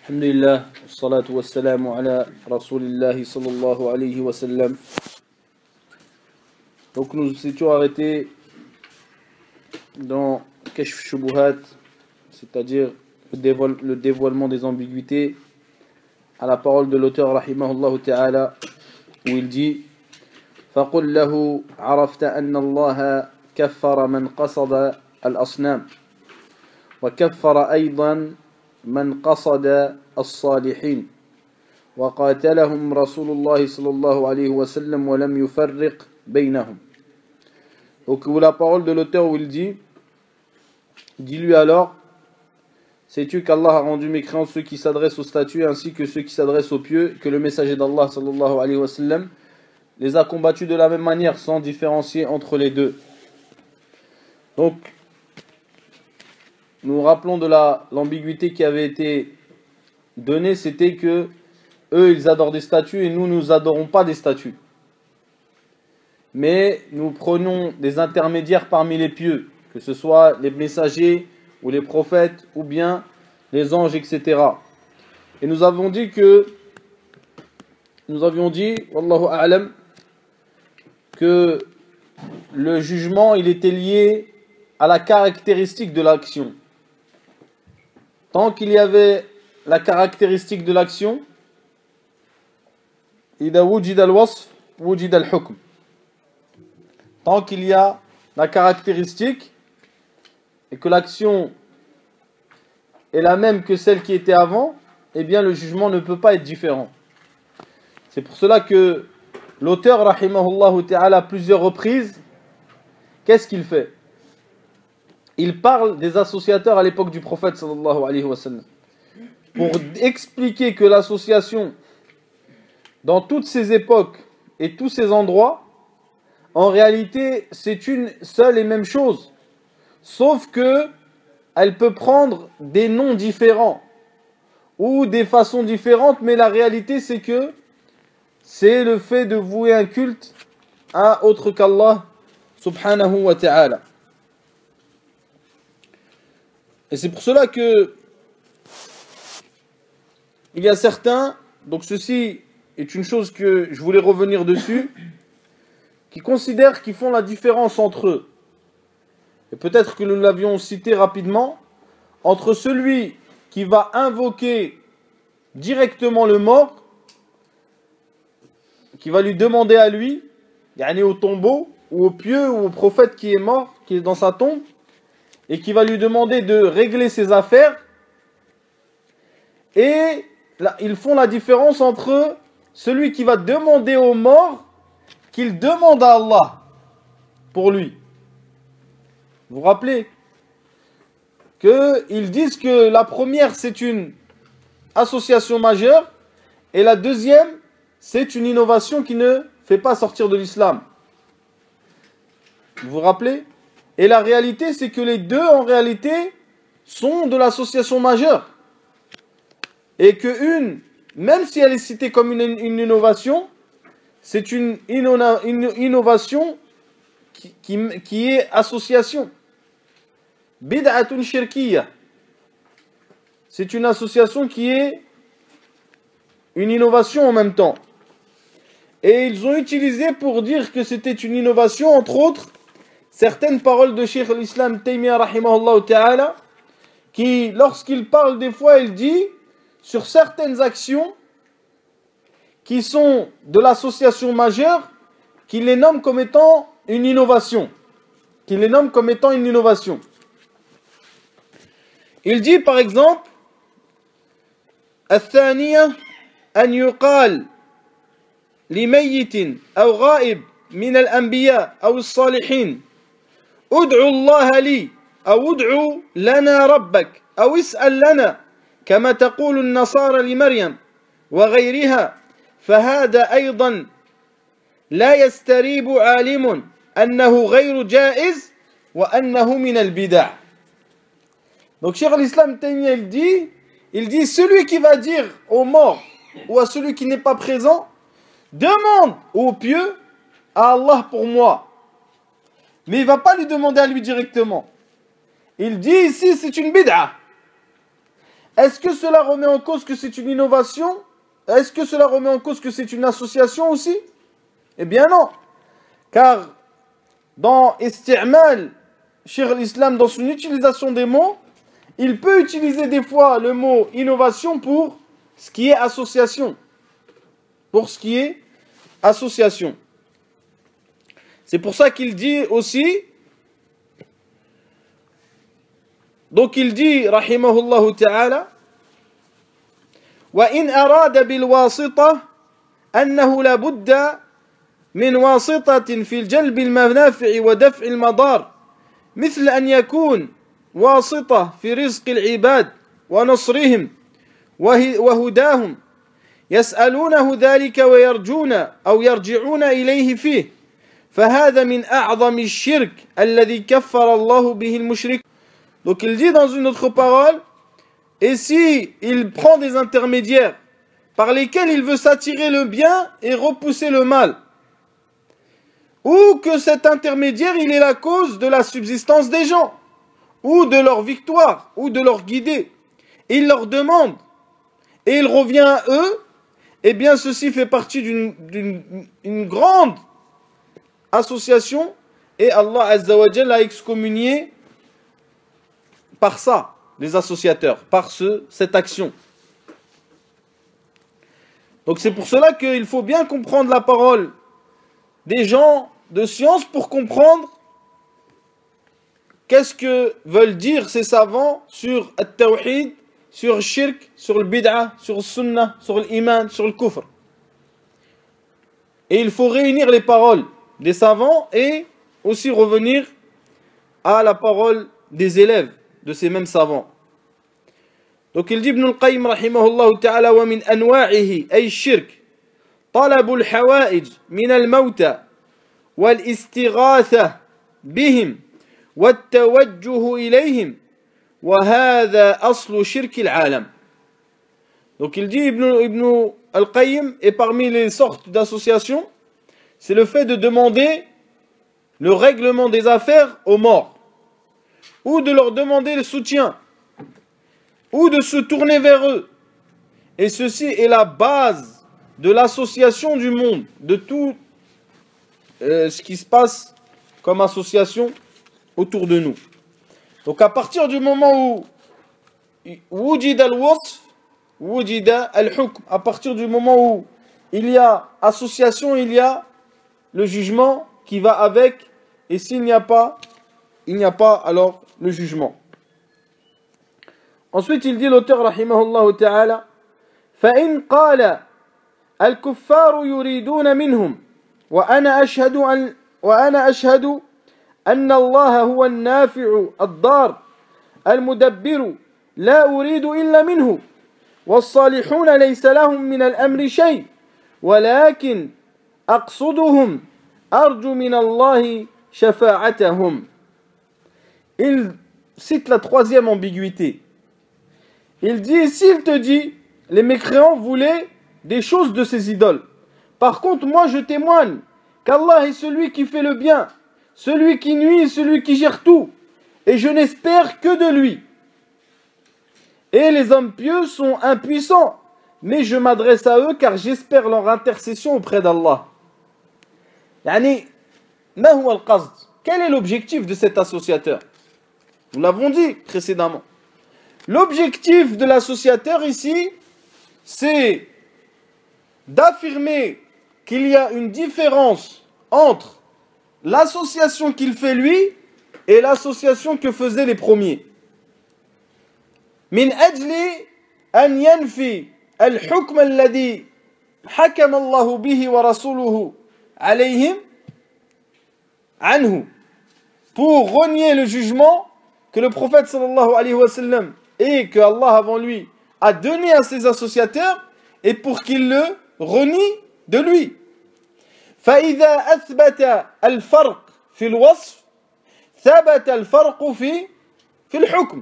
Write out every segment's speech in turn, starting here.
Alhamdulillah, salatu wassalamu ala rasulillahi sallallahu alayhi wa sallam. Donc nous étions arrêtés dans Kashf Shubuhat, c'est-à-dire le dévoilement des ambiguïtés, à la parole de l'auteur rahimahullah ta'ala, où il dit فَقُلْ لَهُ عَرَفْتَ أَنَّ اللَّهَ كَفَّرَ مَنْ قَصَدَ الْأَصْنَامِ وَكَفَّرَ أَيْضًا من قصد الصالحين وقاتلهم رسول الله صلى الله عليه وسلم ولم يفرق بينهم. Donc la parole de l'auteur où il dit, dis-lui alors, sais-tu qu'Allah a rendu mécréants ceux qui s'adressent aux statues ainsi que ceux qui s'adressent aux pieux, que le messager d'Allah sallallahu alayhi wa sallam les a combattus de la même manière sans différencier entre les deux. Donc nous rappelons de l'ambiguïté qui avait été donnée, c'était que eux ils adorent des statues et nous adorons pas des statues. Mais nous prenons des intermédiaires parmi les pieux, que ce soit les messagers ou les prophètes ou bien les anges, etc. Et nous avions dit, wallahu a'lam, que le jugement il était lié à la caractéristique de l'action. Tant qu'il y avait la caractéristique de l'action, إذا وجد الوصف وجد الحكم. Tant qu'il y a la caractéristique et que l'action est la même que celle qui était avant, eh bien le jugement ne peut pas être différent. C'est pour cela que l'auteur, rahimahullah ta'ala, à plusieurs reprises, qu'est-ce qu'il fait? Il parle des associateurs à l'époque du prophète sallallahu alayhi wa sallam pour expliquer que l'association dans toutes ces époques et tous ces endroits, en réalité c'est une seule et même chose, sauf que elle peut prendre des noms différents ou des façons différentes, mais la réalité c'est que c'est le fait de vouer un culte à autre qu'Allah subhanahu wa ta'ala. Et c'est pour cela que il y a certains, donc ceci est une chose que je voulais revenir dessus, qui considèrent qu'ils font la différence entre eux. Et peut-être que nous l'avions cité rapidement, entre celui qui va invoquer directement le mort, qui va lui demander à lui, yani au tombeau, ou au pieux, ou au prophète qui est mort, qui est dans sa tombe, et qui va lui demander de régler ses affaires, et là, ils font la différence entre celui qui va demander au mort qu'il demande à Allah pour lui. Vous vous rappelez qu'ils disent que la première c'est une association majeure et la deuxième c'est une innovation qui ne fait pas sortir de l'islam. Vous vous rappelez? Et la réalité, c'est que les deux, en réalité, sont de l'association majeure. Et que une, même si elle est citée comme une innovation, c'est une innovation qui est association. Bid'atun shirkiyya. C'est une association qui est une innovation en même temps. Et ils ont utilisé pour dire que c'était une innovation, entre autres, certaines paroles de Cheikh l'Islam Taymiyyah rahimahullah ta'ala, qui, lorsqu'il parle des fois, il dit sur certaines actions qui sont de l'association majeure, qu'il les nomme comme étant une innovation. Qu'il les nomme comme étant une innovation. Il dit par exemple, الثانية أن يقال لميت أو غائب من الأنبياء أو الصالحين ادعوا الله لي أو ادعوا لنا ربك أو اسأل لنا كما تقول النصارى لمريم وغيرها فهذا أيضا لا يستريب عالم أنه غير جائز وأنه من البدع. Donc Cheikh l'Islam Taymiyyah il dit celui qui va dire aux morts ou à celui qui n'est pas présent, demande au pieux à Allah pour moi. Mais il ne va pas lui demander à lui directement. Il dit ici c'est une bid'a. est-ce que cela remet en cause que c'est une innovation? Est-ce que cela remet en cause que c'est une association aussi? Eh bien non. Car dans Isti'mal, Cheikh al-Islam, dans son utilisation des mots, il peut utiliser des fois le mot innovation pour ce qui est association. Pour ce qui est association. C'est pour ça qu'il dit aussi, donc il dit, rahimahullah ta'ala, وَإِنْ أَرَادَ بِالْوَاسِطَةِ أَنَّهُ لَابُدَّ من واسطة في الجلب المنافع ودفع المضار مثل أن يكون واسطة في رزق العباد ونصرهم وهداهم يسألونه ذلك ويرجون أو يرجعون إليه فيه فهذا من أعظم الشرك الذي كفر الله به المشرك. Donc il dit dans une autre parole, et si il prend des intermédiaires par lesquels il veut s'attirer le bien et repousser le mal, ou que cet intermédiaire, il est la cause de la subsistance des gens, ou de leur victoire, ou de leur guider. Il leur demande, et il revient à eux, eh bien ceci fait partie d'une grande association, et Allah Azza wa Jalla a excommunié par ça, les associateurs, par cette action. Donc c'est pour cela qu'il faut bien comprendre la parole des gens de science pour comprendre qu'est-ce que veulent dire ces savants sur le tawhid, sur le shirk, sur le bid'ah, sur le sunnah, sur l'iman, sur le kufr. Et il faut réunir les paroles des savants et aussi revenir à la parole des élèves de ces mêmes savants. Donc il dit Ibn al-Qayyim rahimahullah ta'ala wa min anwa'ihi ay shirk طلب الحوائج من الموتى والاستغاثة بهم والتوجه إليهم وهذا أصل شرك العالم. Donc il dit Ibn al-Qayyim, et parmi les sortes d'associations, c'est le fait de demander le règlement des affaires aux morts, ou de leur demander le soutien, ou de se tourner vers eux. Et ceci est la base de l'association du monde, de tout ce qui se passe comme association autour de nous. Donc à partir du moment où wujida al-wasf, wujida al-hukm, à partir du moment où il y a association, il y a le jugement qui va avec, et s'il n'y a pas, il n'y a pas alors le jugement. Ensuite il dit l'auteur rahimahullah ta'ala, فَإِنْ قَالَ الكفار يريدون منهم وأنا أشهد أن الله هو النافع الضار المدبر لا أريد إلا منه والصالحون ليس لهم من الأمر شيء ولكن أقصدهم أرجو من الله شفاعتهم. Il cite la troisième ambiguïté. Il dit, s'il te dit, les mécréants voulaient des choses de ces idoles. Par contre, moi je témoigne qu'Allah est celui qui fait le bien, celui qui nuit, celui qui gère tout. Et je n'espère que de lui. Et les hommes pieux sont impuissants, mais je m'adresse à eux car j'espère leur intercession auprès d'Allah. Yani, ma huwa al-qasd? Quel est l'objectif de cet associateur? Nous l'avons dit précédemment. L'objectif de l'associateur ici, c'est d'affirmer qu'il y a une différence entre l'association qu'il fait lui et l'association que faisaient les premiers. Min ajli an yanfi al-hukm alladhi hakama Allahu bihi wa rasuluhu alayhim anhu, pour renier le jugement que le prophète sallallahu alayhi wa sallam et que Allah avant lui a donné à ses associateurs, et pour qu'il le renie de lui. فإذا أثبت الفرق في الوصف ثبت الفرق في الحكم.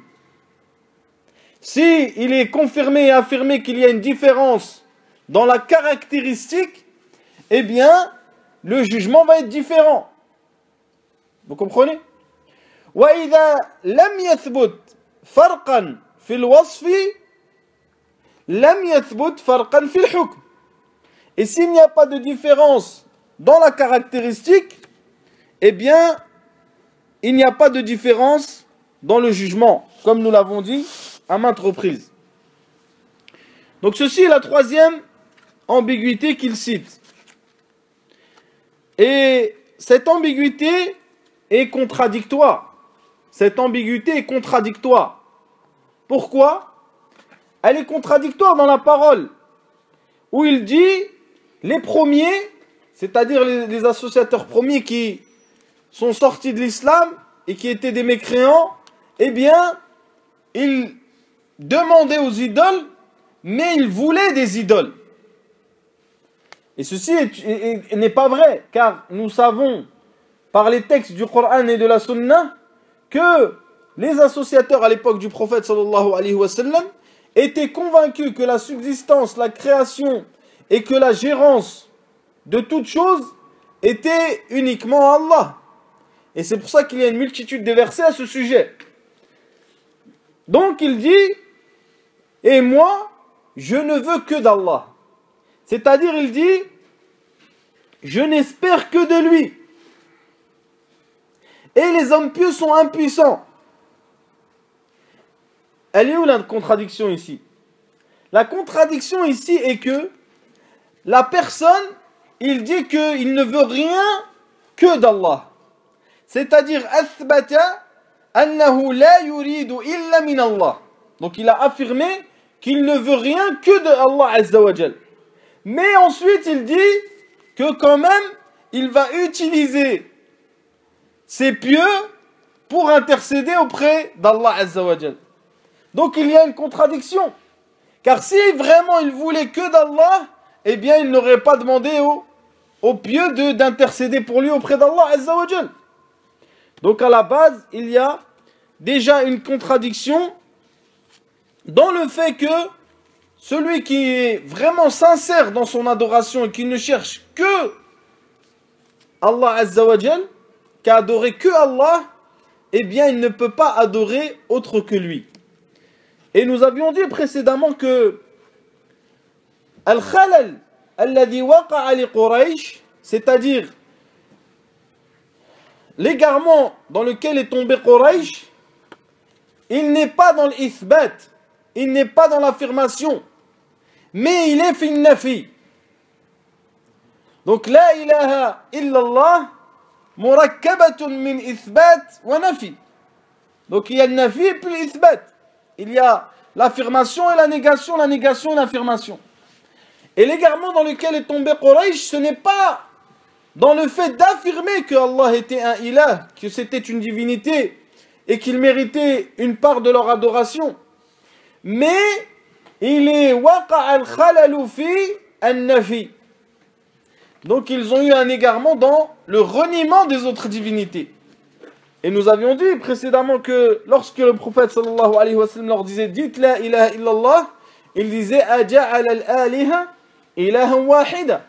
Si il est confirmé et affirmé qu'il y a une différence dans la caractéristique, eh bien le jugement va être différent. Vous comprenez? وإذا لم يثبت فرقا في الوصف لم يثبت فرقا في الحكم. Et s'il n'y a pas de différence dans la caractéristique, eh bien, il n'y a pas de différence dans le jugement, comme nous l'avons dit à maintes reprises. Donc ceci est la troisième ambiguïté qu'il cite. Et cette ambiguïté est contradictoire. Cette ambiguïté est contradictoire. Pourquoi? Elle est contradictoire dans la parole, où il dit les premiers, c'est-à-dire les associateurs premiers qui sont sortis de l'islam et qui étaient des mécréants, eh bien, ils demandaient aux idoles, mais ils voulaient des idoles. Et ceci n'est pas vrai, car nous savons par les textes du Coran et de la Sunna que les associateurs à l'époque du prophète sallallahu alayhi wa sallam étaient convaincus que la subsistance, la création et que la gérance de toutes choses était uniquement Allah. Et c'est pour ça qu'il y a une multitude de versets à ce sujet. Donc il dit, et moi, je ne veux que d'Allah. C'est-à-dire, il dit, je n'espère que de lui. Et les hommes pieux sont impuissants. Elle est où la contradiction ici? La contradiction ici est que la personne, il dit qu'il ne veut rien que d'Allah. C'est-à-dire, athbata annahu la yuridu illa min Allah. Donc il a affirmé qu'il ne veut rien que de Allah Azza wa Jal. Mais ensuite il dit que quand même il va utiliser ses pieux pour intercéder auprès d'Allah Azza wa Jal. Donc il y a une contradiction. Car si vraiment il voulait que d'Allah, eh bien il n'aurait pas demandé aux pieux d'intercéder pour lui auprès d'Allah Azza wa Jal. Donc à la base, il y a déjà une contradiction dans le fait que celui qui est vraiment sincère dans son adoration et qui ne cherche que Allah Azza wa Jal, qu'à adorer que Allah, eh bien il ne peut pas adorer autre que lui. Et nous avions dit précédemment que Al-Khalal alladhi waqa'a li Quraysh, c'est-à-dire l'égarement dans lequel est tombé Quraysh, il n'est pas dans l'ithbat, il n'est pas dans l'affirmation, mais il est fi nafi. Donc la ilaha illallah murakkabatun min ithbat wa nafi. Donc il y a le nafi et puis l'ithbat. Il y a l'affirmation et la négation et l'affirmation. Et l'égarement dans lequel est tombé Quraysh, ce n'est pas dans le fait d'affirmer que Allah était un ilah, que c'était une divinité et qu'il méritait une part de leur adoration. Mais il est waqa' al-khalalu fi an-nafi. Donc ils ont eu un égarement dans le reniement des autres divinités. Et nous avions dit précédemment que lorsque le prophète sallallahu alayhi wa sallam leur disait dites la ilaha illallah, il disait aja'al al-aliha ilahan wahida.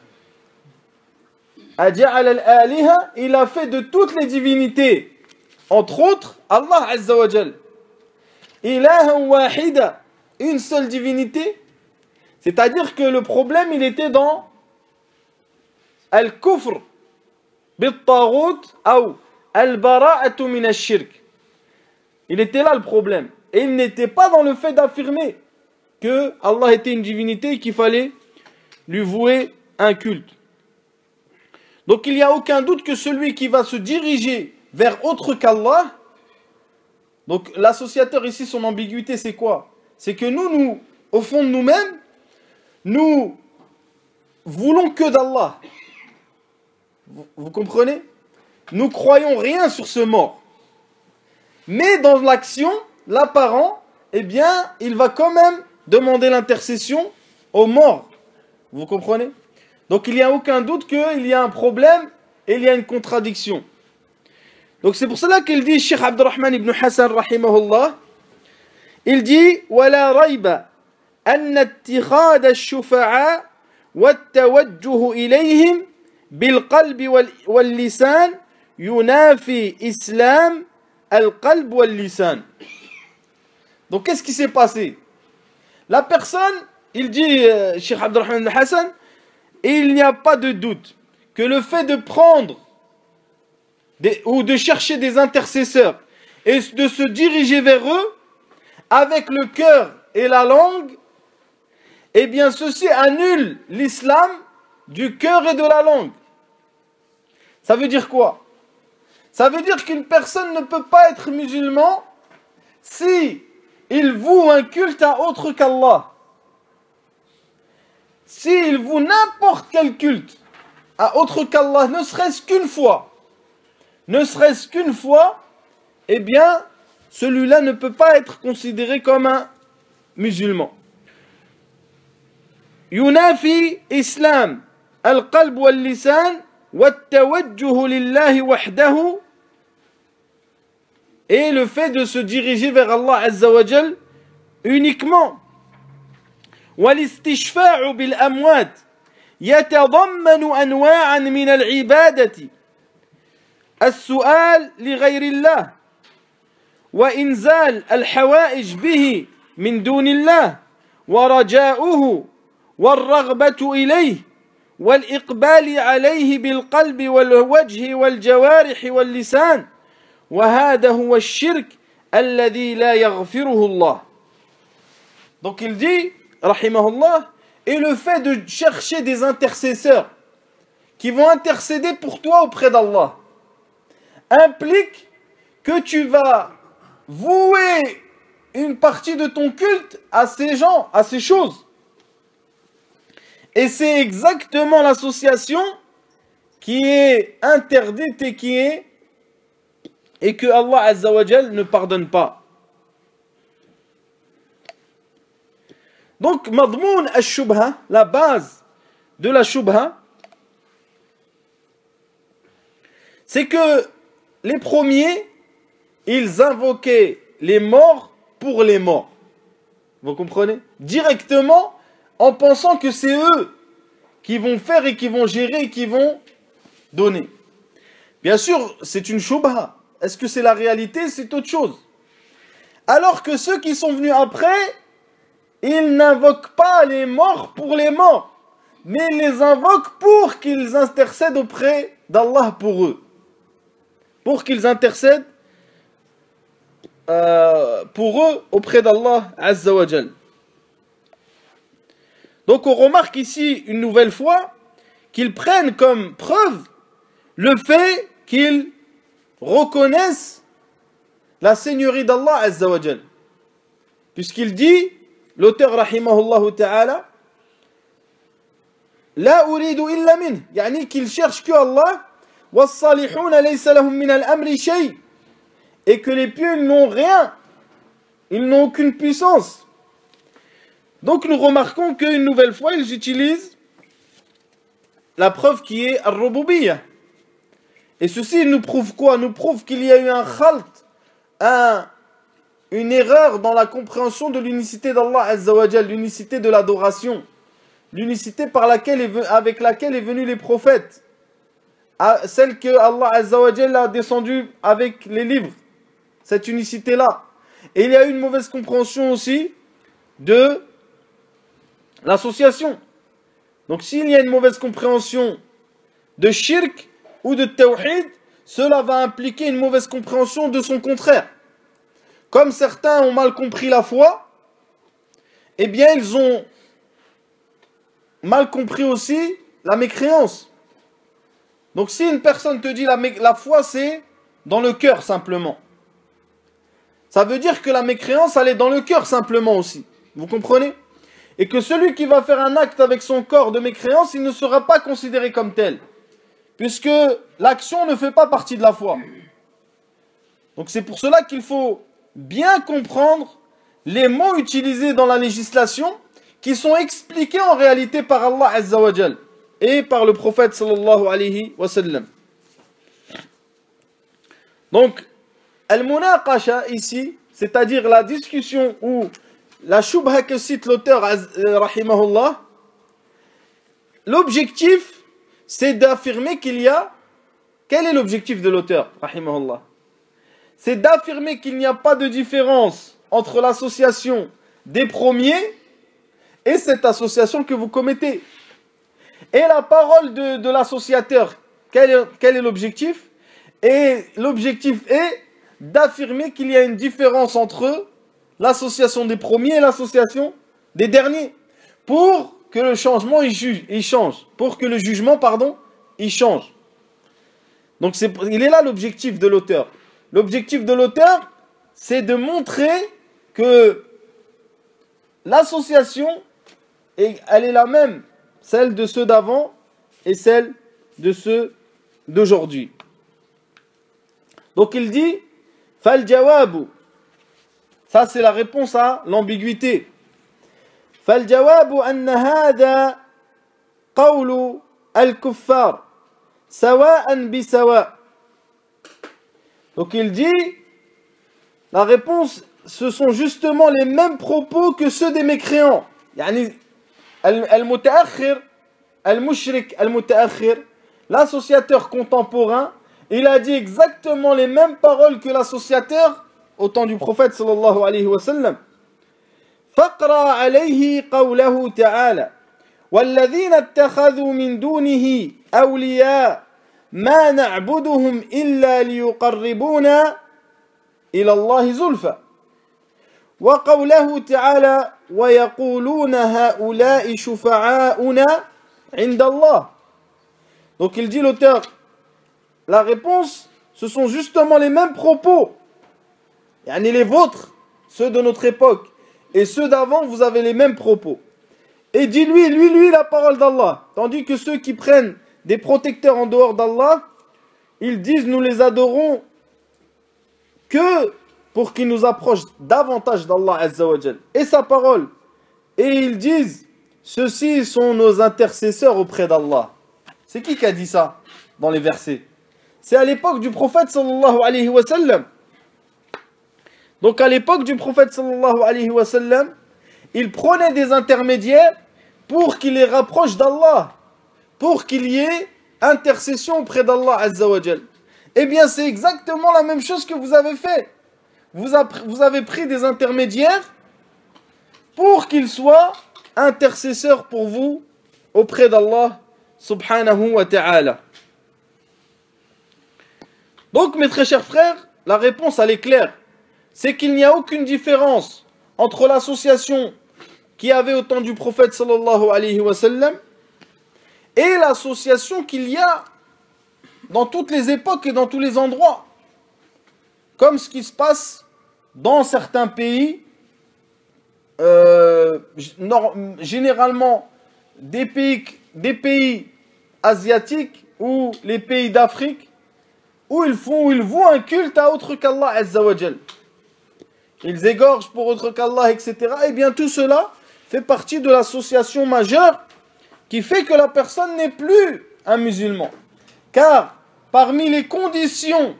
Aja'al al-aliha, il a fait de toutes les divinités, entre autres Allah Azza wa Jal, ilahan wahida, une seule divinité. C'est-à-dire que le problème il était dans al-kufr bit-taghut ou al-bara'atu min ash-shirk. Il était là le problème. Et il n'était pas dans le fait d'affirmer que Allah était une divinité et qu'il fallait lui vouer un culte. Donc il n'y a aucun doute que celui qui va se diriger vers autre qu'Allah, donc l'associateur ici, son ambiguïté c'est quoi? C'est que nous, au fond de nous-mêmes, nous voulons que d'Allah. Vous comprenez? Nous croyons rien sur ce mort. Mais dans l'action, l'apparent, eh bien, il va quand même demander l'intercession aux morts. Vous comprenez? Donc il n'y a aucun doute qu'il y a un problème et il y a une contradiction. Donc c'est pour cela qu'il dit, Cheikh Abdurrahman ibn Hassan rahimahullah, il dit ولا ريب أن اتخاذ الشفعاء والتوجه إليهم بالقلب واللسان ينافي إسلام القلب واللسان. Donc qu'est-ce qui s'est passé? La personne il dit, Cheikh Abdurrahman al-Hassan, et il n'y a pas de doute que le fait de prendre ou de chercher des intercesseurs et de se diriger vers eux avec le cœur et la langue, eh bien ceci annule l'islam du cœur et de la langue. Ça veut dire quoi? Ça veut dire qu'une personne ne peut pas être musulman si il voue un culte à autre qu'Allah. S'il voue n'importe quel culte à autre qu'Allah, ne serait-ce qu'une fois, eh bien, celui-là ne peut pas être considéré comme un musulman. Yunafi islam al-qalb wal-lisan wat-tawajjuh lillahi wahdahu, et le fait de se diriger vers Allah Azza wa Jal uniquement. والاستشفاع بالأموات يتضمن أنواعا من العبادة: السؤال لغير الله، وإنزال الحوائج به من دون الله، ورجاؤه والرغبة إليه، والإقبال عليه بالقلب والوجه والجوارح واللسان، وهذا هو الشرك الذي لا يغفره الله. Donc il dit, rahimahullah, et le fait de chercher des intercesseurs qui vont intercéder pour toi auprès d'Allah implique que tu vas vouer une partie de ton culte à ces gens, à ces choses. Et c'est exactement l'association qui est interdite et que Allah Azza wa Jal ne pardonne pas. Donc, madmoun al-shubha, la base de la shubha, c'est que les premiers, ils invoquaient les morts pour les morts. Vous comprenez? Directement, en pensant que c'est eux qui vont faire et qui vont gérer et qui vont donner. Bien sûr, c'est une shubha. Est-ce que c'est la réalité? C'est autre chose. Alors que ceux qui sont venus après, ils n'invoquent pas les morts pour les morts, mais ils les invoquent pour qu'ils intercèdent auprès d'Allah pour eux. Pour qu'ils intercèdent pour eux auprès d'Allah Azza wa Jal. Donc on remarque ici une nouvelle fois qu'ils prennent comme preuve le fait qu'ils reconnaissent la seigneurie d'Allah Azza wa Jal. Puisqu'il dit, l'auteur rahimahullah ta'ala, la uridu illa min, yani qu'il cherche que Allah, was-salihuna laysa lahum min al-amri shay, et que les pieux n'ont rien, ils n'ont aucune puissance. Donc nous remarquons qu'une nouvelle fois ils utilisent la preuve qui est al-rububiyyah. Et ceci nous prouve quoi? Nous prouve qu'il y a eu un khalt, une erreur dans la compréhension de l'unicité d'Allah Azza wa Jal, l'unicité de l'adoration, l'unicité avec laquelle est venu les prophètes, celle que Allah Azza wa Jal a descendue avec les livres, cette unicité-là. Et il y a eu une mauvaise compréhension aussi de l'association. Donc s'il y a une mauvaise compréhension de shirk ou de tawhid, cela va impliquer une mauvaise compréhension de son contraire. Comme certains ont mal compris la foi, eh bien ils ont mal compris aussi la mécréance. Donc si une personne te dit la foi c'est dans le cœur simplement, ça veut dire que la mécréance elle est dans le cœur simplement aussi. Vous comprenez? Et que celui qui va faire un acte avec son corps de mécréance, il ne sera pas considéré comme tel, puisque l'action ne fait pas partie de la foi. Donc c'est pour cela qu'il faut bien comprendre les mots utilisés dans la législation qui sont expliqués en réalité par Allah Azza wa Jal et par le prophète sallallahu alayhi wa sallam. Donc, al-munaqasha ici, c'est-à-dire la discussion ou la shubha que cite l'auteur rahimahullah, l'objectif c'est d'affirmer qu'il y a... Quel est l'objectif de l'auteur rahimahullah? C'est d'affirmer qu'il n'y a pas de différence entre l'association des premiers et cette association que vous commettez. Et la parole de l'associateur, quel est l'objectif? Et l'objectif est d'affirmer qu'il y a une différence entre l'association des premiers et l'association des derniers, pour que le changement il change, pour que le jugement, pardon, il change. Donc il est là l'objectif de l'auteur. L'objectif de l'auteur, c'est de montrer que l'association, elle est la même, celle de ceux d'avant et celle de ceux d'aujourd'hui. Donc il dit, fal jawabu, ça c'est la réponse à l'ambiguïté. Fal jawabu anna hada qawlu al-kuffar sawa'an bi sawa'. Donc il dit, la réponse, ce sont justement les mêmes propos que ceux des mécréants. Yani al-mutaakhir, al-mushrik, al-mutaakhir, l'associateur contemporain, il a dit exactement les mêmes paroles que l'associateur au temps du prophète sallallahu alayhi wa sallam. فَقْرَأَ عَلَيْهِ قَوْلَهُ تَعَالَى وَالَّذِينَ اتَّخَذُوا مِن دُونِهِ أَوْلِيَاءَ مَا نَعْبُدُهُمْ إِلَّا لِيُقَرِّبُونَا إِلَى اللَّهِ زُلْفَى وَقَوْلَهُ تَعَالَى وَيَقُولُونَ هَؤُلَاءِ شُفَعَاؤُنَا عِندَ اللَّهِ. Donc il dit l'auteur, la réponse, ce sont justement les mêmes propos. Yani les vôtres, ceux de notre époque, et ceux d'avant, vous avez les mêmes propos. Et dit lui, la parole d'Allah. Tandis que ceux qui prennent des protecteurs en dehors d'Allah, ils disent, nous les adorons que pour qu'ils nous approchent davantage d'Allah Azza wa Jal et sa parole. Et ils disent, ceux-ci sont nos intercesseurs auprès d'Allah. C'est qui a dit ça dans les versets? C'est à l'époque du prophète sallallahu alayhi wa sallam. Donc à l'époque du prophète sallallahu alayhi wa sallam, il prenait des intermédiaires pour qu'il les rapproche d'Allah, pour qu'il y ait intercession auprès d'Allah Azza wa Jal. Eh bien c'est exactement la même chose que vous avez fait. Vous avez pris des intermédiaires pour qu'ils soient intercesseurs pour vous auprès d'Allah subhanahu wa ta'ala. Donc mes très chers frères, la réponse elle est claire. C'est qu'il n'y a aucune différence entre l'association qui avait au temps du prophète sallallahu alayhi wa sallam et l'association qu'il y a dans toutes les époques et dans tous les endroits. Comme ce qui se passe dans certains pays, généralement des pays asiatiques ou les pays d'Afrique, où ils vouent un culte à autre qu'Allah Azza wa Jal. Ils égorgent pour autre qu'Allah, etc. Et bien tout cela fait partie de l'association majeure qui fait que la personne n'est plus un musulman. Car parmi les conditions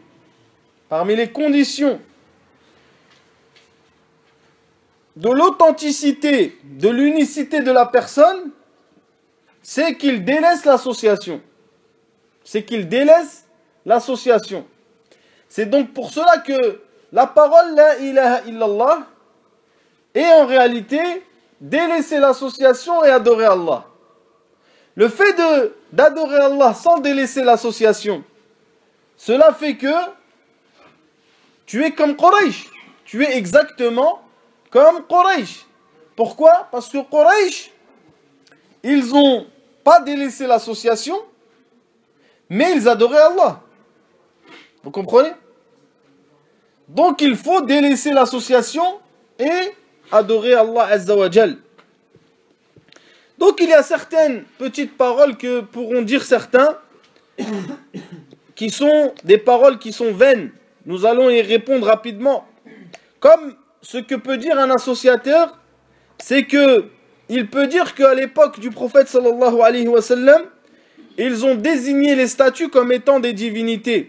de l'authenticité, de l'unicité de la personne, c'est qu'il délaisse l'association. C'est donc pour cela que la parole la ilaha illallah est en réalité délaisser l'association et adorer Allah. Le fait d'adorer Allah sans délaisser l'association, cela fait que tu es comme Quraysh. Tu es exactement comme Quraysh. Pourquoi? Parce que Quraysh, ils n'ont pas délaissé l'association, mais ils adoraient Allah. Vous comprenez? Donc il faut délaisser l'association et adorer Allah Azza wa Jal. Donc il y a certaines petites paroles que pourront dire certains qui sont des paroles qui sont vaines. Nous allons y répondre rapidement. Comme ce que peut dire un associateur, c'est que il peut dire qu'à l'époque du prophète sallallahu alayhi wa sallam, ils ont désigné les statues comme étant des divinités.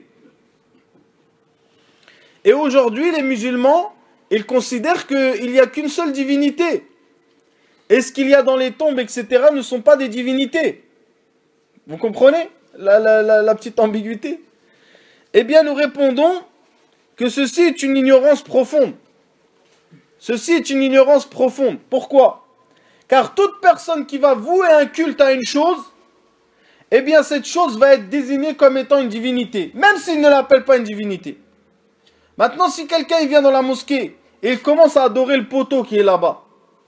Et aujourd'hui, les musulmans, ils considèrent qu'il n'y a qu'une seule divinité. Et ce qu'il y a dans les tombes, etc., ne sont pas des divinités. Vous comprenez la petite ambiguïté? Eh bien, nous répondons que ceci est une ignorance profonde. Ceci est une ignorance profonde. Pourquoi? Car toute personne qui va vouer un culte à une chose, eh bien cette chose va être désignée comme étant une divinité, même s'il ne l'appelle pas une divinité. Maintenant, si quelqu'un vient dans la mosquée et il commence à adorer le poteau qui est là-bas,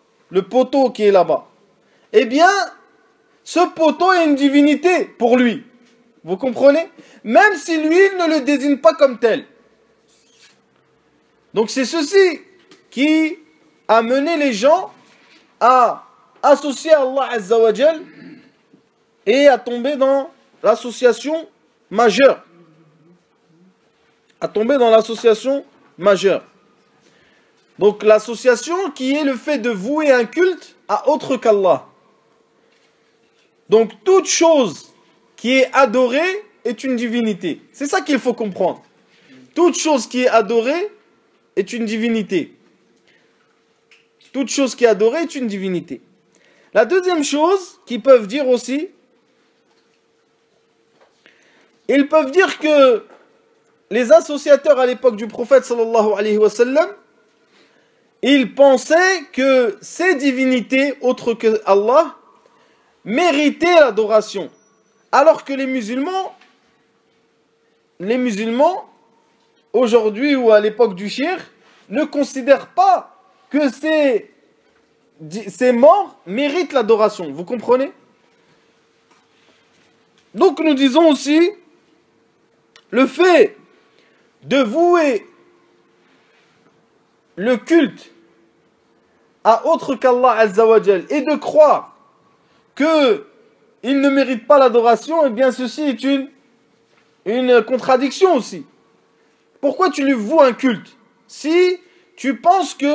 eh bien, ce poteau est une divinité pour lui. Vous comprenez? Même si lui il ne le désigne pas comme tel. Donc c'est ceci qui a mené les gens à associer Allah Azza wa Jal et à tomber dans l'association majeure. Donc l'association qui est le fait de vouer un culte à autre qu'Allah. Donc toute chose qui est adorée est une divinité. C'est ça qu'il faut comprendre. Toute chose qui est adorée est une divinité. Toute chose qui est adorée est une divinité. La deuxième chose qu'ils peuvent dire aussi, ils peuvent dire que les associateurs à l'époque du prophète sallallahu alayhi wa sallam, ils pensaient que ces divinités autres que Allah méritaient l'adoration. Alors que les musulmans, aujourd'hui ou à l'époque du shirk, ne considèrent pas que ces morts méritent l'adoration. Vous comprenez? Donc nous disons aussi, le fait de vouer le culte à autre qu'Allah Azza wa Jal et de croire qu'il ne mérite pas l'adoration, eh bien ceci est une contradiction aussi. Pourquoi tu lui voues un culte si tu penses que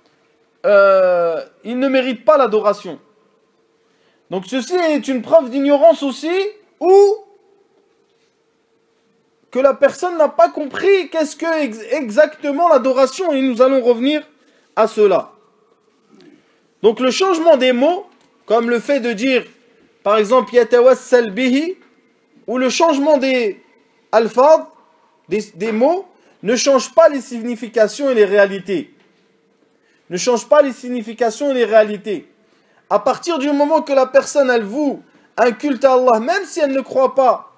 il ne mérite pas l'adoration? Donc ceci est une preuve d'ignorance aussi, ou que la personne n'a pas compris qu'est-ce que exactement l'adoration, et nous allons revenir à cela. Donc le changement des mots, comme le fait de dire par exemple yatawassal bihi, ou le changement des alphas, des mots, ne change pas les significations et les réalités. À partir du moment que la personne elle voue un culte à Allah, même si elle ne croit pas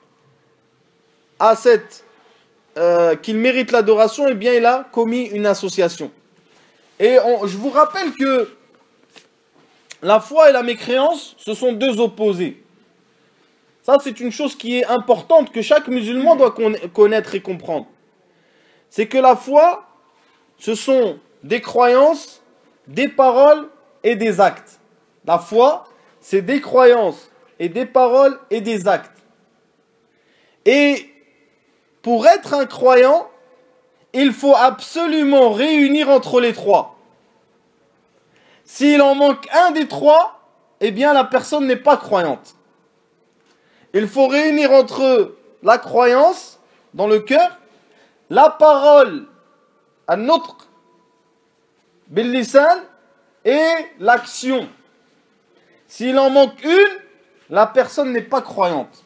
à qu'il mérite l'adoration, eh bien il a commis une association. Et je vous rappelle que la foi et la mécréance, ce sont deux opposés. Ça, c'est une chose qui est importante, que chaque musulman doit connaître et comprendre. C'est que la foi, ce sont des croyances, des paroles et des actes. La foi, c'est des croyances et des paroles et des actes. Et pour être un croyant, il faut absolument réunir entre les trois. S'il en manque un des trois, eh bien la personne n'est pas croyante. Il faut réunir entre la croyance dans le cœur, la parole, an-nutq bil-lisan, et l'action. S'il en manque une, la personne n'est pas croyante.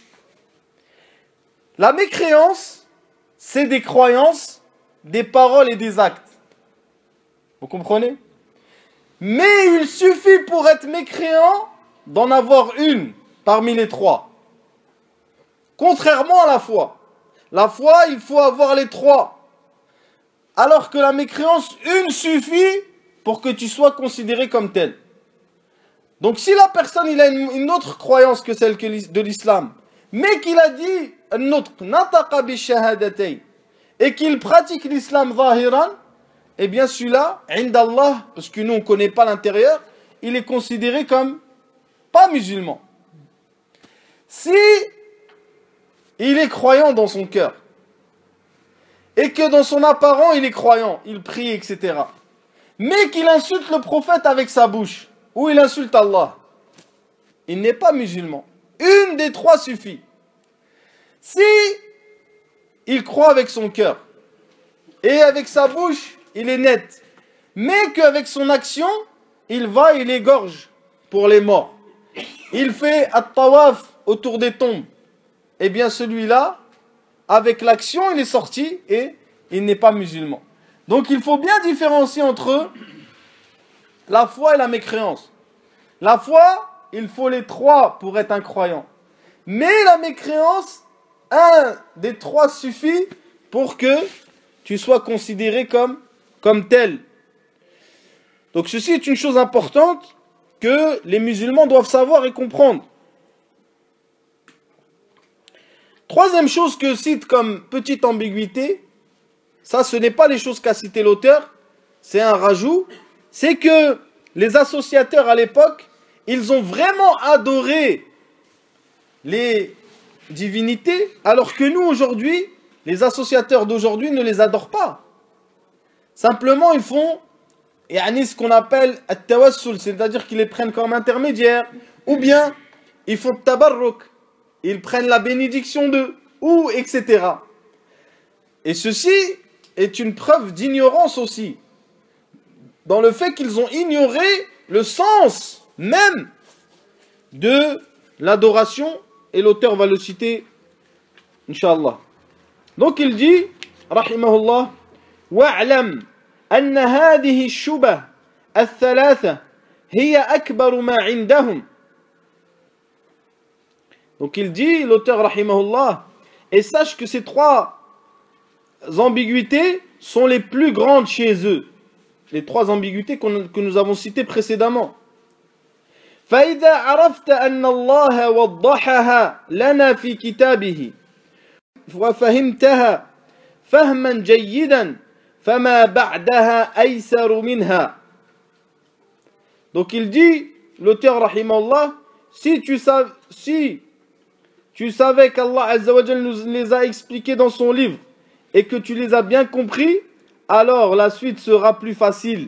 La mécréance, c'est des croyances, des paroles et des actes. Vous comprenez? Mais il suffit pour être mécréant d'en avoir une parmi les trois. Contrairement à la foi. La foi, il faut avoir les trois. Alors que la mécréance, une suffit pour que tu sois considéré comme tel. Donc si la personne il a une autre croyance que celle de l'islam, mais qu'il a dit nataqa bi shahadatayn, et qu'il pratique l'islam zahiran, eh bien celui-là, indallah, parce que nous on ne connaît pas l'intérieur, il est considéré comme pas musulman. Si il est croyant dans son cœur, et que dans son apparent il est croyant, il prie, etc., mais qu'il insulte le prophète avec sa bouche, ou il insulte Allah, il n'est pas musulman. Une des trois suffit. Si il croit avec son cœur, et avec sa bouche, il est net, mais qu'avec son action, il égorge pour les morts, il fait at-tawaf autour des tombes, eh bien celui-là, avec l'action, il est sorti et il n'est pas musulman. Donc il faut bien différencier entre la foi et la mécréance. La foi, il faut les trois pour être un croyant. Mais la mécréance, un des trois suffit pour que tu sois considéré comme tel. Donc ceci est une chose importante que les musulmans doivent savoir et comprendre. Troisième chose que cite comme petite ambiguïté, ça ce n'est pas les choses qu'a cité l'auteur, c'est un rajout, c'est que les associateurs à l'époque, ils ont vraiment adoré les divinités, alors que nous aujourd'hui, les associateurs d'aujourd'hui ne les adorent pas. Simplement ils font ce qu'on appelle at-tawassul, c'est-à-dire qu'ils les prennent comme intermédiaires, ou bien ils font tabarruk, ils prennent la bénédiction d'eux, ou etc. Et ceci est une preuve d'ignorance aussi, dans le fait qu'ils ont ignoré le sens même de l'adoration, et l'auteur va le citer, Inch'Allah. Donc il dit, rahimahullah, wa'alam أن هذه الشبه الثلاثة هي أكبر ما عندهم. Donc il dit, l'auteur rahimahullah, et sache que ces trois ambiguïtés sont les plus grandes chez eux. Les trois ambiguïtés que nous avons citées précédemment. فإذا عرفت أن الله وضحها لنا في كتابه وفهمتها فهما جيدا فما بعدها أيسر منها. Donc il dit, l'auteur rahimahullah, si tu savais qu'Allah Azza wa Jal nous les a expliqués dans son livre et que tu les as bien compris, alors la suite sera plus facile.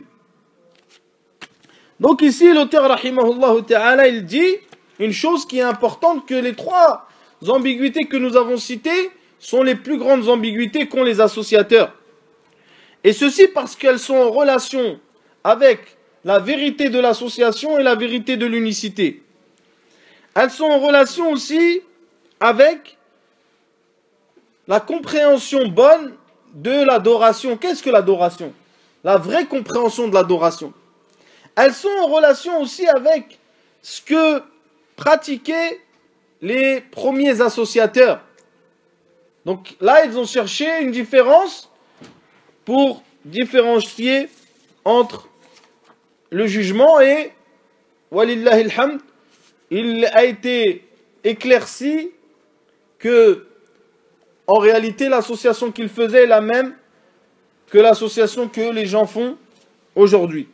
Donc ici l'auteur rahimahullah ta'ala, il dit une chose qui est importante, que les trois ambiguïtés que nous avons citées sont les plus grandes ambiguïtés qu'ont les associateurs. Et ceci parce qu'elles sont en relation avec la vérité de l'association et la vérité de l'unicité. Elles sont en relation aussi avec la compréhension bonne de l'adoration. Qu'est-ce que l'adoration? La vraie compréhension de l'adoration. Elles sont en relation aussi avec ce que pratiquaient les premiers associateurs. Donc là, ils ont cherché une différence pour différencier entre le jugement et, walillahi alhamd, il a été éclairci que, en réalité, l'association qu'ils faisaient est la même que l'association que les gens font aujourd'hui.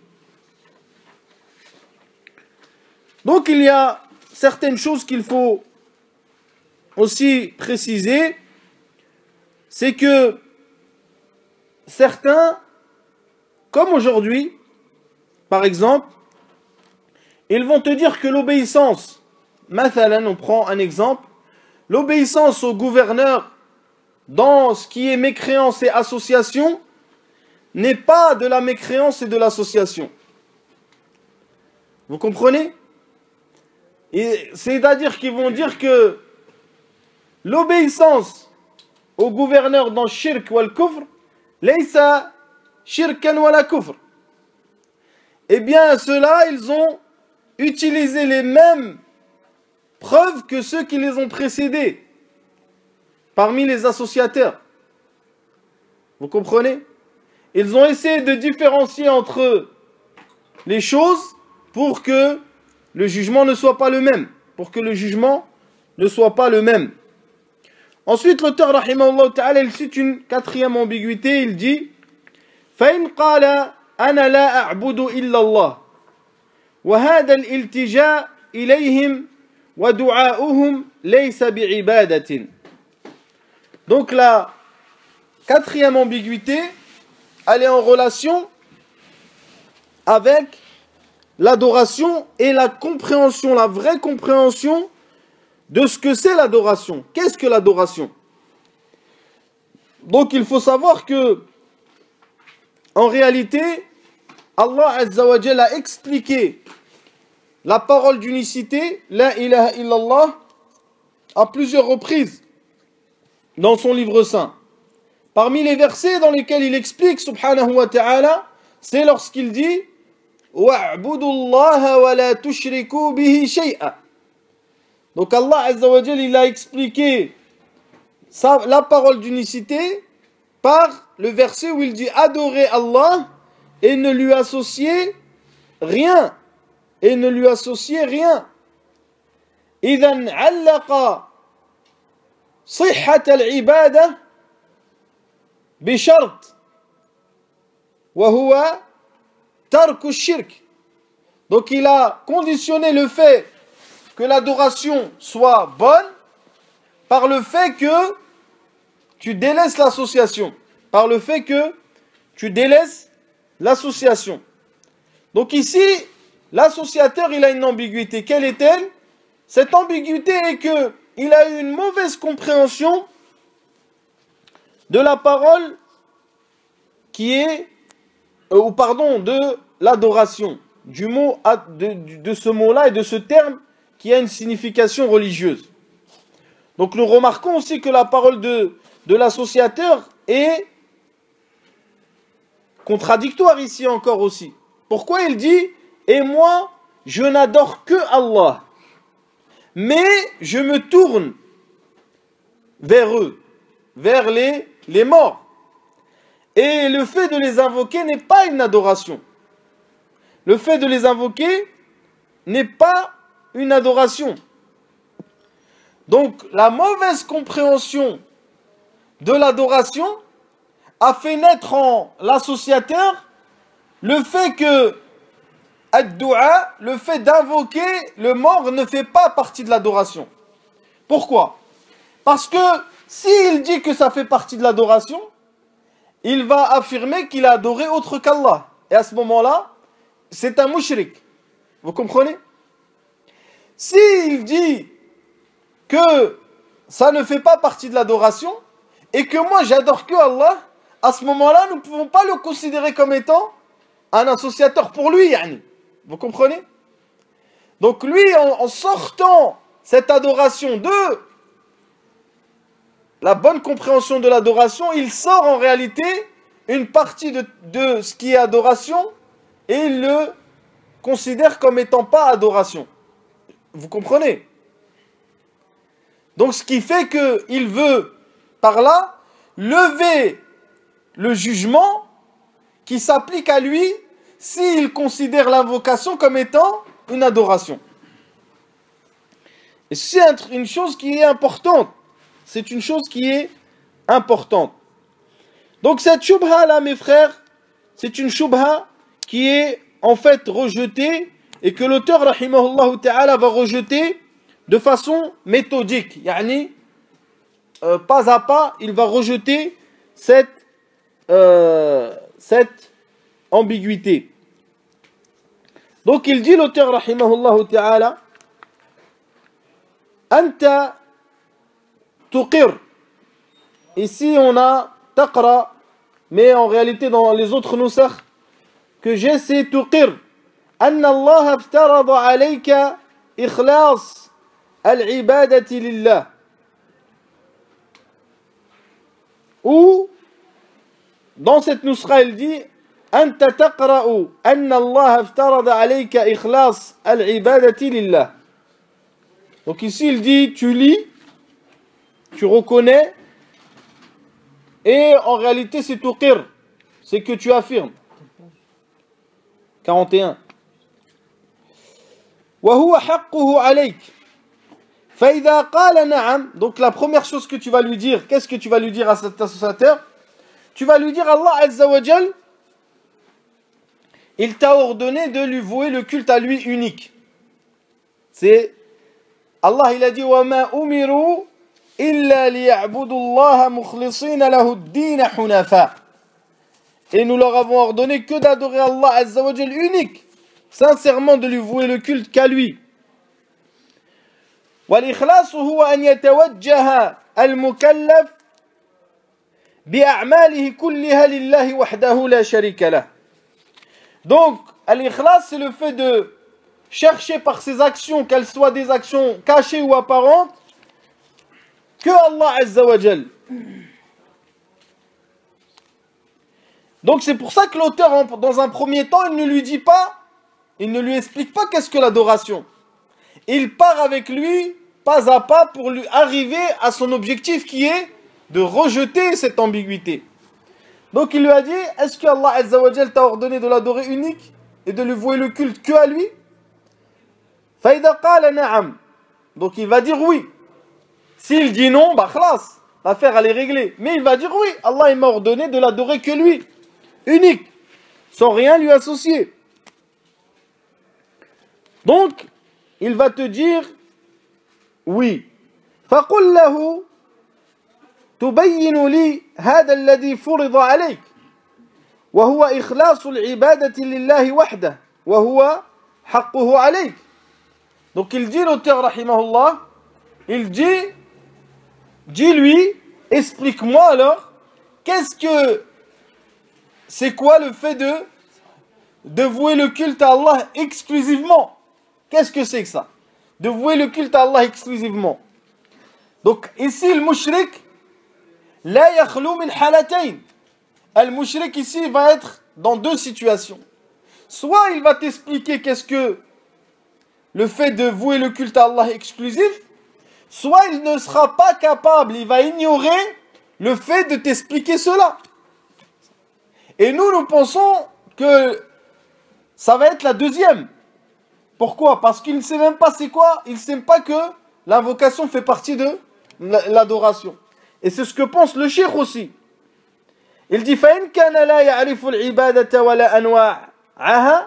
Donc il y a certaines choses qu'il faut aussi préciser, c'est que certains, comme aujourd'hui, par exemple, ils vont te dire que l'obéissance, mathalan, on prend un exemple, l'obéissance au gouverneur dans ce qui est mécréance et association n'est pas de la mécréance et de l'association. Vous comprenez? C'est-à-dire qu'ils vont dire que l'obéissance au gouverneur dans shirk wal kufr, laysa shirkan wala kufr. Eh bien, ceux-là, ils ont utilisé les mêmes preuves que ceux qui les ont précédés parmi les associateurs. Vous comprenez? Ils ont essayé de différencier entre les choses pour que le jugement ne soit pas le même. Pour que le jugement ne soit pas le même. Ensuite, l'auteur, rahimahullah ta'ala, il cite une quatrième ambiguïté. Il dit فَإِنْ قَالَ أَنَا لَا أَعْبُدُ إِلَّا اللَّهِ وَهَذَا الْإِلْتِجَاءِ إِلَيْهِمْ وَدُعَاؤُهُمْ لَيْسَ بِعِبَادَةٍ. Donc la quatrième ambiguïté, elle est en relation avec l'adoration et la compréhension, la vraie compréhension de ce que c'est l'adoration. Qu'est-ce que l'adoration? Donc il faut savoir que, en réalité, Allah Azza wa Jalla a expliqué la parole d'unicité, la ilaha illallah, à plusieurs reprises dans son livre saint. Parmi les versets dans lesquels il explique, subhanahu wa ta'ala, c'est lorsqu'il dit وَاعْبُدُوا اللَّهَ وَلَا تُشْرِكُوا بِهِ شَيْئًا. Donc Allah Azza wa Jal, il a expliqué la parole d'unicité par le verset où il dit adorer Allah et ne lui associer rien. Et ne lui associer rien. إِذَنْ عَلَّقَ صِحَّةَ الْعِبَادَةِ بِشَرْطٍ وَهُوَ تَرْكُ الشِّرْكِ. Donc il a conditionné le fait que l'adoration soit bonne par le fait que tu délaisses l'association. Par le fait que tu délaisses l'association. Donc ici, l'associateur, il a une ambiguïté. Quelle est-elle? Cette ambiguïté est qu'il a eu une mauvaise compréhension de la parole qui est, de l'adoration, du mot, de ce mot-là et de ce terme qui a une signification religieuse. Donc nous remarquons aussi que la parole de l'associateur est contradictoire ici encore aussi. Pourquoi il dit « Et moi, je n'adore que Allah, mais je me tourne vers eux, vers les morts. » Et le fait de les invoquer n'est pas une adoration. Le fait de les invoquer n'est pas une adoration. Donc la mauvaise compréhension de l'adoration a fait naître en l'associateur le fait que ad-du'a, le fait d'invoquer le mort ne fait pas partie de l'adoration. Pourquoi? Parce que s'il dit que ça fait partie de l'adoration, il va affirmer qu'il a adoré autre qu'Allah. Et à ce moment-là, c'est un mushrik. Vous comprenez? S'il dit que ça ne fait pas partie de l'adoration et que moi j'adore que Allah, à ce moment-là, nous ne pouvons pas le considérer comme étant un associateur pour lui, yani. Vous comprenez? Donc lui, en sortant cette adoration de la bonne compréhension de l'adoration, il sort en réalité une partie de ce qui est adoration et il le considère comme étant pas adoration. Vous comprenez? Donc ce qui fait qu'il veut par là lever le jugement qui s'applique à lui s'il considère l'invocation comme étant une adoration. Et c'est une chose qui est importante. C'est une chose qui est importante. Donc cette shubha là, mes frères, c'est une shubha qui est en fait rejetée et que l'auteur, rahimahullah ta'ala, va rejeter de façon méthodique. Yani, pas à pas, il va rejeter cette ambiguïté. Donc il dit, l'auteur, rahimahullah ta'ala, Anta tuqir. Ici on a taqra, mais en réalité dans les autres nusakh que j'ai, c'est tuqir. Anna Allah aftarada alayka ikhlas al-ibadati lillah. Ou dans cette nusra il dit Anta taqra'u anna Allah aftarada alayka ikhlas al-ibadati lillah. Donc ici il dit tu lis, tu reconnais, et en réalité c'est tuqir, c'est que tu affirmes. 41. Wa huwa haqquhu alayk. Fa idha qala na'am, donc la première chose que tu vas lui dire, qu'est-ce que tu vas lui dire à cet associateur? Tu vas lui dire Allah Azza wa Jal, il t'a ordonné de lui vouer le culte à lui unique. C'est Allah, il a dit wa ma umiru illa liya'budu Allah mukhlisina lahu ad-din hunafa. Et nous leur avons ordonné que d'adorer Allah Azza wa Jal unique, sincèrement de lui vouer le culte qu'à lui. والإخلاص هو أن يتوجه المكلف بأعماله كلها لله وحده لا شريك له. Donc, l'ikhlas, c'est le fait de chercher par ses actions, qu'elles soient des actions cachées ou apparentes, que Allah Azza wa Jal. Donc c'est pour ça que l'auteur, dans un premier temps, il ne lui dit pas il ne lui explique pas qu'est-ce que l'adoration. Il part avec lui pas à pas pour lui arriver à son objectif qui est de rejeter cette ambiguïté. Donc il lui a dit, est-ce que Allah Azza wa Jal t'a ordonné de l'adorer unique et de lui vouer le culte que à lui? Faïda qala na'am. Donc il va dire oui. S'il dit non, bah khlas, l'affaire elle est réglée. Mais il va dire oui, Allah il m'a ordonné de l'adorer que lui, unique, sans rien lui associer. Donc, il va te dire oui. فَقُلْ لَهُ تُبَيِّنُ لِي هَذَا الَّذِي فُرِضَ عَلَيْكَ وَهُوَ إِخْلَاصُ الْعِبَادَةِ لِلَّهِ وَحْدَهُ وَهُوَ حَقُّهُ عَلَيْكَ. Donc il dit, l'auteur rahimahullah, il dit, dis-lui, explique-moi alors, c'est quoi le fait de vouer le culte à Allah exclusivement? Qu'est-ce que c'est que ça? De vouer le culte à Allah exclusivement. Donc ici, le mushrik, la yakhlou min halatayn. Le mushrik ici, il va être dans deux situations. Soit il va t'expliquer qu'est-ce que le fait de vouer le culte à Allah exclusif, soit il ne sera pas capable, il va ignorer le fait de t'expliquer cela. Et nous pensons que ça va être la deuxième. Pourquoi? Parce qu'il ne sait même pas c'est quoi, il ne sait même pas que l'invocation fait partie de l'adoration. Et c'est ce que pense le cheikh aussi. Il dit فَإِنْ كَانَ لَا يَعْرِفُ الْعِبَادَةَ وَلَا أَنْوَاعَهَا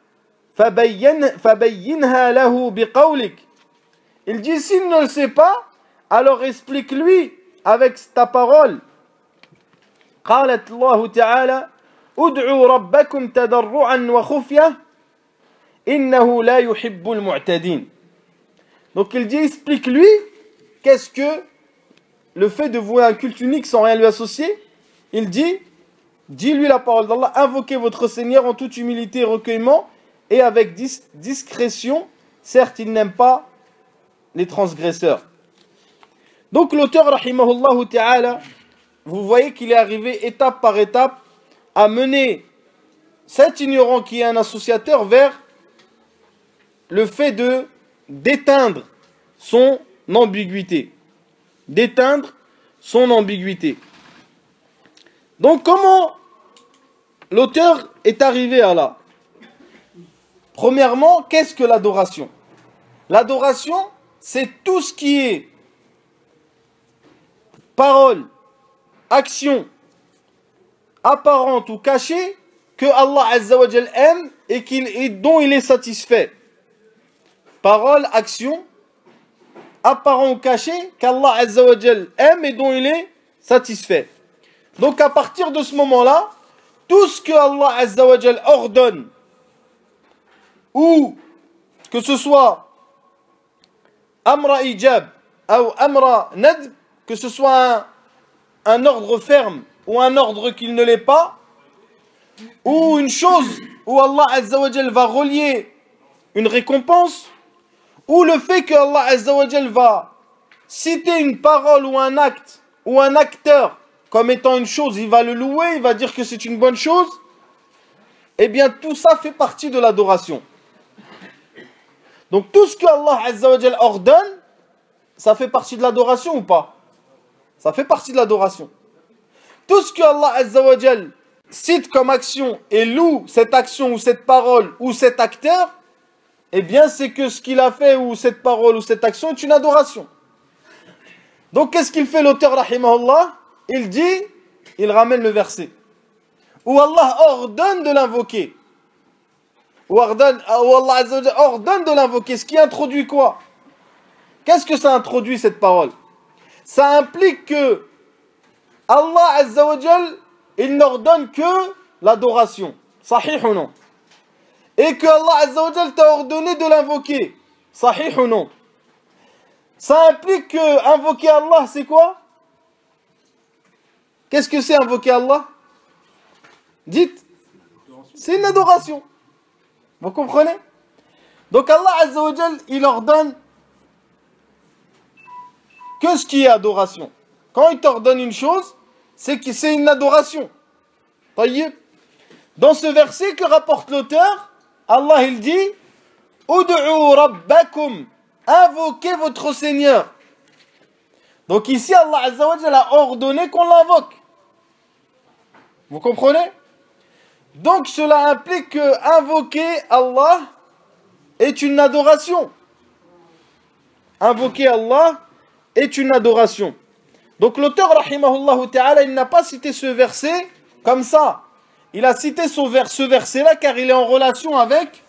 فَبَيِّنْهَا لَهُ بِقَوْلِكَ. Il dit s'il ne le sait pas, alors explique-lui avec ta parole. قالت الله تعالى ادعوا ربكم تضرعا وخفية إنه لا يحب المعتدين. Donc il dit explique-lui qu'est-ce que le fait de vouer un culte unique sans rien lui associer. Il dit dis-lui la parole d'Allah, invoquez votre Seigneur en toute humilité et recueillement et avec discrétion. Certes il n'aime pas les transgresseurs. Donc l'auteur rahimahullah ta'ala, vous voyez qu'il est arrivé étape par étape à mener cet ignorant qui est un associateur vers le fait d'éteindre son ambiguïté. D'éteindre son ambiguïté. Donc comment l'auteur est arrivé à là? Premièrement, qu'est-ce que l'adoration? L'adoration, c'est tout ce qui est parole, action, apparente ou cachée, que Allah Azza wa Jal aime et dont il est satisfait. Parole, action, apparent ou caché, qu'Allah Azza wa Jal aime et dont il est satisfait. Donc à partir de ce moment-là, tout ce que Allah Azza wa Jal ordonne, ou que ce soit amra ijab ou amra nadb, que ce soit un ordre ferme ou un ordre qu'il ne l'est pas, ou une chose où Allah Azza wa Jal va relier une récompense, ou le fait que Allah Azza wa Jal va citer une parole ou un acte ou un acteur comme étant une chose, il va le louer, il va dire que c'est une bonne chose, eh bien tout ça fait partie de l'adoration. Donc tout ce que Allah Azza wa Jal ordonne, ça fait partie de l'adoration ou pas? Ça fait partie de l'adoration. Tout ce que Allah Azza wa Jal cite comme action et loue cette action ou cette parole ou cet acteur, eh bien c'est que ce qu'il a fait ou cette parole ou cette action est une adoration. Donc qu'est-ce qu'il fait l'auteur rahimahullah? Il dit, il ramène le verset où Allah ordonne de l'invoquer. Où Allah Azza wa Jal ordonne de l'invoquer. Ce qui introduit quoi? Qu'est-ce que ça introduit cette parole? Ça implique que Allah Azza wa Jal, il n'ordonne que l'adoration. Sahih ou non? Et que Allah Azza wa Jal t'a ordonné de l'invoquer. Sahih ou non? Ça implique que invoquer Allah, c'est quoi? Qu'est-ce que c'est invoquer Allah? Dites. C'est une adoration. Vous comprenez? Donc Allah Azza wa Jal, il ordonne que ce qui est adoration. Quand il t'ordonne une chose, c'est que c'est une adoration. Dans ce verset que rapporte l'auteur, Allah il dit Ud'u rabbakum, invoquez votre Seigneur. Donc ici Allah Azza wa Jalla a ordonné qu'on l'invoque. Vous comprenez? Donc cela implique que invoquer Allah est une adoration. Invoquer Allah est une adoration. Donc l'auteur rahimahullah ta'ala, il n'a pas cité ce verset comme ça. Il a cité ce verset-là car il est en relation avec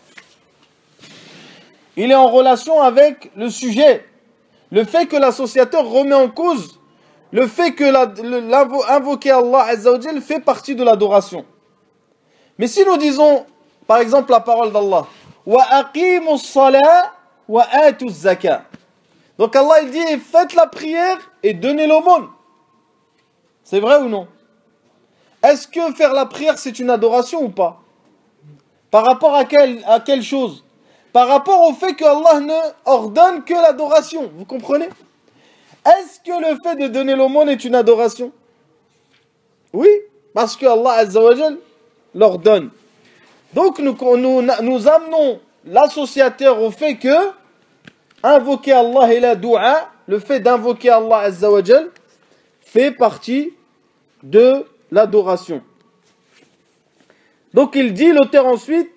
le sujet. Le fait que l'associateur remet en cause le fait que invoquer Allah Azza wa Jal fait partie de l'adoration. Mais si nous disons, par exemple, la parole d'Allah, wa aqimus salat wa atuz zakat. Donc Allah il dit faites la prière et donnez l'aumône. C'est vrai ou non? Est-ce que faire la prière c'est une adoration ou pas? Par rapport à quelle chose? Par rapport au fait que Allah ne ordonne que l'adoration. Vous comprenez? Est-ce que le fait de donner l'aumône est une adoration? Oui, parce que Allah Azza wa Jal l'ordonne. Donc nous amenons l'associateur au fait que invoquer Allah et la dua, le fait d'invoquer Allah Azza wa Jal fait partie de l'adoration. Donc il dit l'auteur ensuite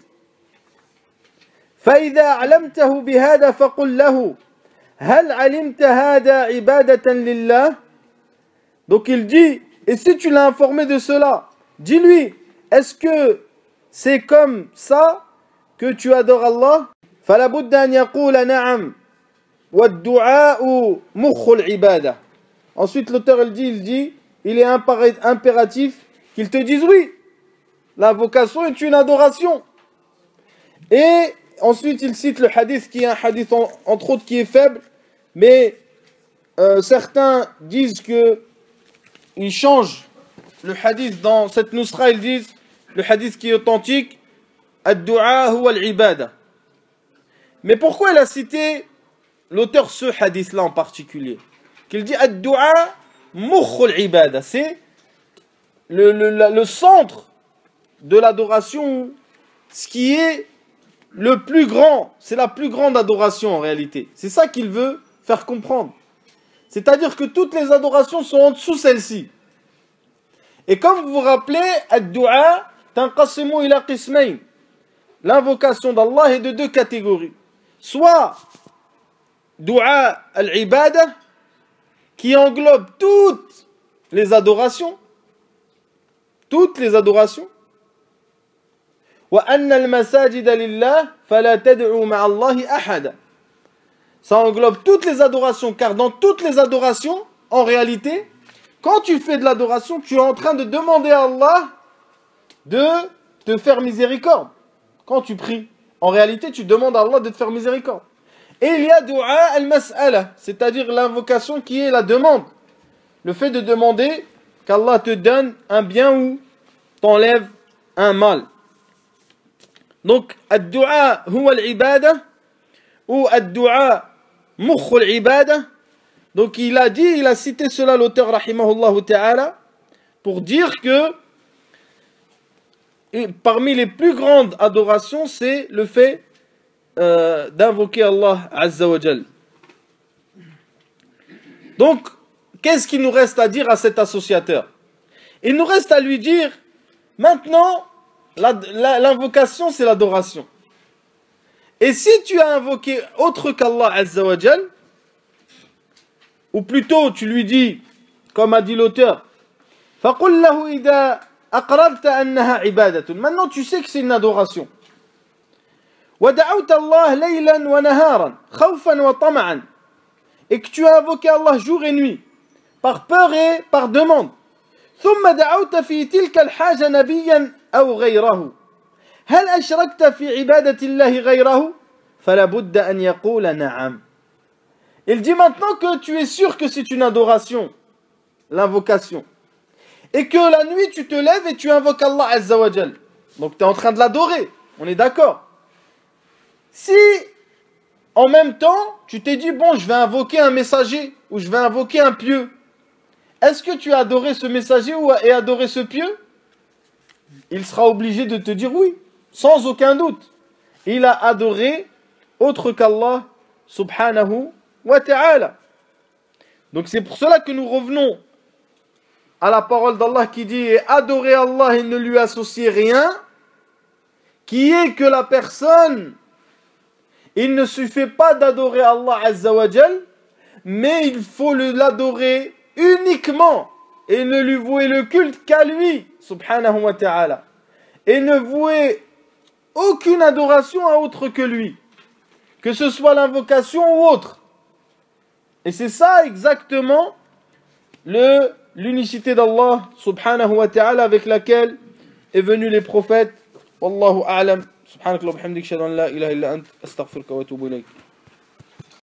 فإذا علمته بهذا فقل له هل علمت هذا عبادة لله. Donc il dit et si tu l'as informé de cela, dis-lui est-ce que c'est comme ça que tu adores Allah? فلا بد أن يقول نعم والدعاء مخ العبادة. Ensuite l'auteur il est impératif qu'il te dise oui. L'invocation est une adoration. Et ensuite il cite le hadith qui est un hadith entre autres qui est faible, mais certains disent que ils changent le hadith dans cette nusra, ils disent le hadith qui est authentique ad-du'a huwa al-ibada. Mais pourquoi il a cité l'auteur ce hadith là en particulier? Qu'il dit ad-du'a mukh al-ibada, c'est le centre de l'adoration, ce qui est le plus grand, c'est la plus grande adoration en réalité. C'est ça qu'il veut faire comprendre. C'est-à-dire que toutes les adorations sont en dessous celle-ci. Et comme vous vous rappelez, ad-du'a tanqasimu ila qismayn. L'invocation d'Allah est de deux catégories. Soit du'a al-ibada, qui englobe toutes les adorations, وَأَنَّ الْمَسَاجِدَ لِلَّهِ فَلَا تَدْعُوا مَعَ اللَّهِ أَحَدًا. Ça englobe toutes les adorations, car dans toutes les adorations, en réalité, quand tu fais de l'adoration, tu es en train de demander à Allah de te faire miséricorde. Quand tu pries, en réalité, tu demandes à Allah de te faire miséricorde. Et il y a du'a al-mas'ala, c'est-à-dire l'invocation qui est la demande. Le fait de demander qu'Allah te donne un bien ou t'enlève un mal. Donc, ad-du'a huwa al-ibada ou ad-du'a mukh al-ibada. Donc, il a cité cela l'auteur rahimahullah ta'ala pour dire que parmi les plus grandes adorations, c'est le fait d'invoquer Allah Azza wa Jal. Donc, qu'est-ce qu'il nous reste à dire à cet associateur? Il nous reste à lui dire, maintenant, l'invocation, c'est l'adoration. Et si tu as invoqué autre qu'Allah Azza wa Jal, ou plutôt tu lui dis, comme a dit l'auteur, فَقُلْ لَهُ إِذَا أَقْرَرْتَ أَنَّهَا عِبَادَةٌ. Maintenant tu sais que c'est une adoration. وَدَعَوْتَ اللَّهَ لَيْلًا وَنَهَارًا خَوْفًا وَطَمَعًا. Et que tu as invoqué Allah jour et nuit, par peur et par demande. ثُمَّ دَعَوْتَ فِي تِلْكَ الْحَاجَةِ نَبِيًّا أَوْ غَيْرَهُ هَلْ أَشْرَكْتَ فِي عِبَادَةِ اللَّهِ غَيْرَهُ فَلَا بُدَّ أَنْ يَقُولَ نَعَمْ. Il dit maintenant que tu es sûr que c'est une adoration, l'invocation, et que la nuit tu te lèves et tu invoques Allah Azza wa Jal. Donc tu es en train de l'adorer, on est d'accord. Si en même temps tu t'es dit bon je vais invoquer un messager ou je vais invoquer un pieu, est-ce que tu as adoré ce messager et adoré ce pieu? Il sera obligé de te dire oui, sans aucun doute. il a adoré autre qu'Allah subhanahu wa ta'ala. Donc c'est pour cela que nous revenons à la parole d'Allah qui dit « Adorez Allah et ne lui associez rien », qui est que la personne, il ne suffit pas d'adorer Allah Azza wa Jal, mais il faut l'adorer uniquement et ne lui vouer le culte qu'à lui, subhanahu wa ta'ala, et ne vouer aucune adoration à autre que lui, que ce soit l'invocation ou autre. Et c'est ça exactement l'unicité d'Allah subhanahu wa ta'ala avec laquelle est venu les prophètes. Wallahu a'lam. Subhanakallah wa bihamdik, shahadu an la ilaha illa ant, astaghfiruka wa atubu ilayk.